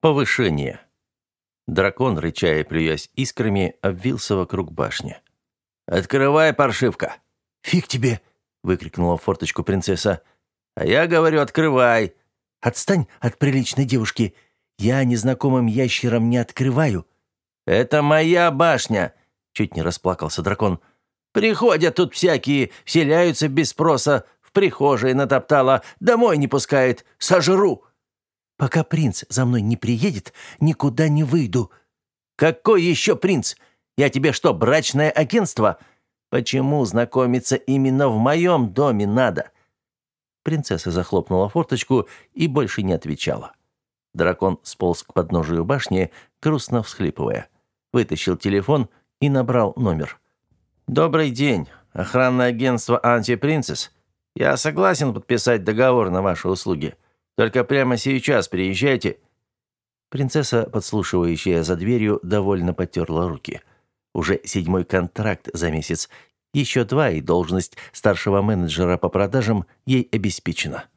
Повышение. Дракон, рыча и плюясь искрами, обвился вокруг башни. «Открывай, паршивка!» «Фиг тебе!» — выкрикнула в форточку принцесса. «А я говорю, открывай!» «Отстань от приличной девушки! Я незнакомым ящерам не открываю!» «Это моя башня!» — чуть не расплакался дракон. «Приходят тут всякие, вселяются без спроса, в прихожей натоптала, домой не пускает, сожру!» «Пока принц за мной не приедет, никуда не выйду». «Какой еще принц? Я тебе что, брачное агентство? Почему знакомиться именно в моем доме надо?» Принцесса захлопнула форточку и больше не отвечала. Дракон сполз к подножию башни, грустно всхлипывая. Вытащил телефон и набрал номер. «Добрый день. Охранное агентство «Антипринцесс». Я согласен подписать договор на ваши услуги. Только прямо сейчас приезжайте». Принцесса, подслушивающая за дверью, довольно потерла руки. Уже 7-й контракт за месяц. Еще 2, и должность старшего менеджера по продажам ей обеспечена.